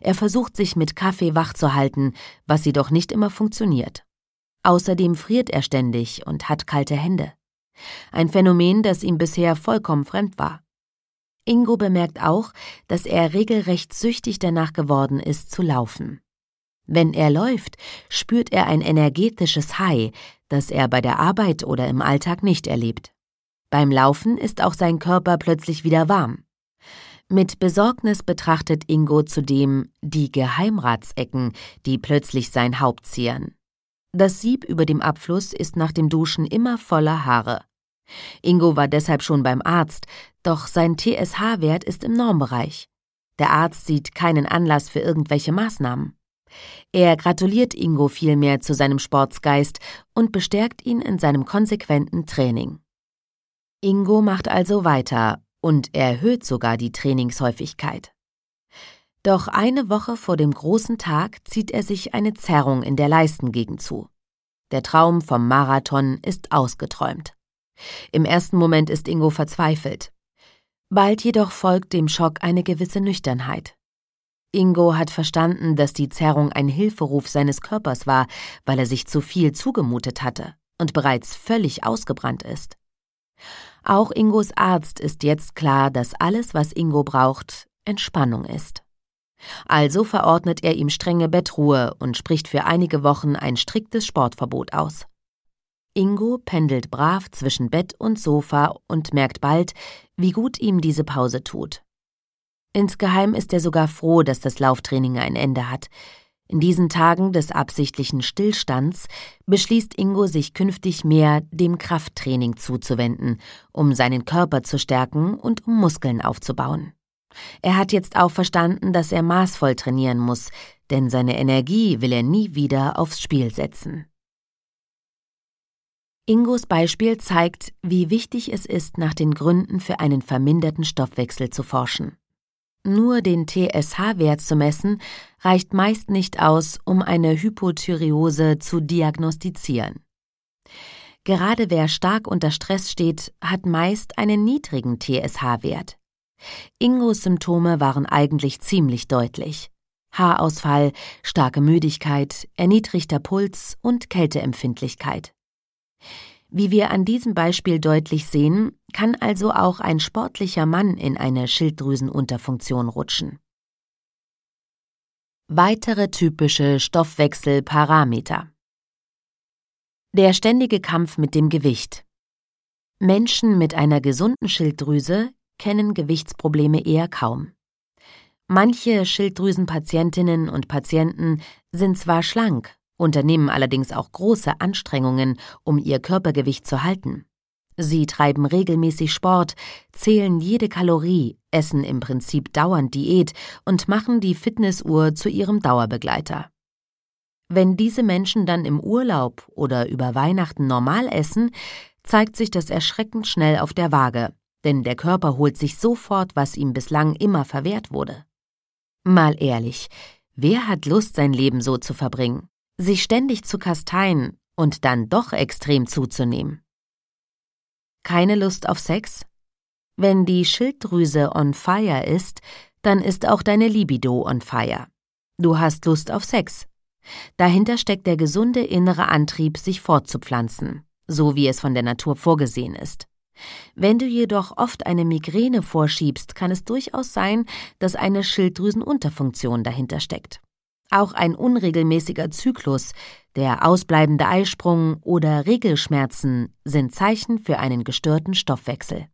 Er versucht, sich mit Kaffee wach zu halten, was jedoch nicht immer funktioniert. Außerdem friert er ständig und hat kalte Hände. Ein Phänomen, das ihm bisher vollkommen fremd war. Ingo bemerkt auch, dass er regelrecht süchtig danach geworden ist, zu laufen. Wenn er läuft, spürt er ein energetisches High, das er bei der Arbeit oder im Alltag nicht erlebt. Beim Laufen ist auch sein Körper plötzlich wieder warm. Mit Besorgnis betrachtet Ingo zudem die Geheimratsecken, die plötzlich sein Haupt zieren. Das Sieb über dem Abfluss ist nach dem Duschen immer voller Haare. Ingo war deshalb schon beim Arzt, doch sein TSH-Wert ist im Normbereich. Der Arzt sieht keinen Anlass für irgendwelche Maßnahmen. Er gratuliert Ingo vielmehr zu seinem Sportsgeist und bestärkt ihn in seinem konsequenten Training. Ingo macht also weiter und erhöht sogar die Trainingshäufigkeit. Doch eine Woche vor dem großen Tag zieht er sich eine Zerrung in der Leistengegend zu. Der Traum vom Marathon ist ausgeträumt. Im ersten Moment ist Ingo verzweifelt. Bald jedoch folgt dem Schock eine gewisse Nüchternheit. Ingo hat verstanden, dass die Zerrung ein Hilferuf seines Körpers war, weil er sich zu viel zugemutet hatte und bereits völlig ausgebrannt ist. Auch Ingos Arzt ist jetzt klar, dass alles, was Ingo braucht, Entspannung ist. Also verordnet er ihm strenge Bettruhe und spricht für einige Wochen ein striktes Sportverbot aus. Ingo pendelt brav zwischen Bett und Sofa und merkt bald, wie gut ihm diese Pause tut. Insgeheim ist er sogar froh, dass das Lauftraining ein Ende hat. In diesen Tagen des absichtlichen Stillstands beschließt Ingo, sich künftig mehr dem Krafttraining zuzuwenden, um seinen Körper zu stärken und um Muskeln aufzubauen. Er hat jetzt auch verstanden, dass er maßvoll trainieren muss, denn seine Energie will er nie wieder aufs Spiel setzen. Ingos Beispiel zeigt, wie wichtig es ist, nach den Gründen für einen verminderten Stoffwechsel zu forschen. Nur den TSH-Wert zu messen, reicht meist nicht aus, um eine Hypothyreose zu diagnostizieren. Gerade wer stark unter Stress steht, hat meist einen niedrigen TSH-Wert. Ingos Symptome waren eigentlich ziemlich deutlich: Haarausfall, starke Müdigkeit, erniedrigter Puls und Kälteempfindlichkeit. Wie wir an diesem Beispiel deutlich sehen, kann also auch ein sportlicher Mann in eine Schilddrüsenunterfunktion rutschen. Weitere typische Stoffwechselparameter: Der ständige Kampf mit dem Gewicht. Menschen mit einer gesunden Schilddrüse kennen Gewichtsprobleme eher kaum. Manche Schilddrüsenpatientinnen und Patienten sind zwar schlank, unternehmen allerdings auch große Anstrengungen, um ihr Körpergewicht zu halten. Sie treiben regelmäßig Sport, zählen jede Kalorie, essen im Prinzip dauernd Diät und machen die Fitnessuhr zu ihrem Dauerbegleiter. Wenn diese Menschen dann im Urlaub oder über Weihnachten normal essen, zeigt sich das erschreckend schnell auf der Waage, denn der Körper holt sich sofort, was ihm bislang immer verwehrt wurde. Mal ehrlich, wer hat Lust, sein Leben so zu verbringen? Sich ständig zu kasteien und dann doch extrem zuzunehmen? Keine Lust auf Sex? Wenn die Schilddrüse on fire ist, dann ist auch deine Libido on fire. Du hast Lust auf Sex. Dahinter steckt der gesunde innere Antrieb, sich fortzupflanzen, so wie es von der Natur vorgesehen ist. Wenn du jedoch oft eine Migräne vorschiebst, kann es durchaus sein, dass eine Schilddrüsenunterfunktion dahinter steckt. Auch ein unregelmäßiger Zyklus, der ausbleibende Eisprung oder Regelschmerzen sind Zeichen für einen gestörten Stoffwechsel.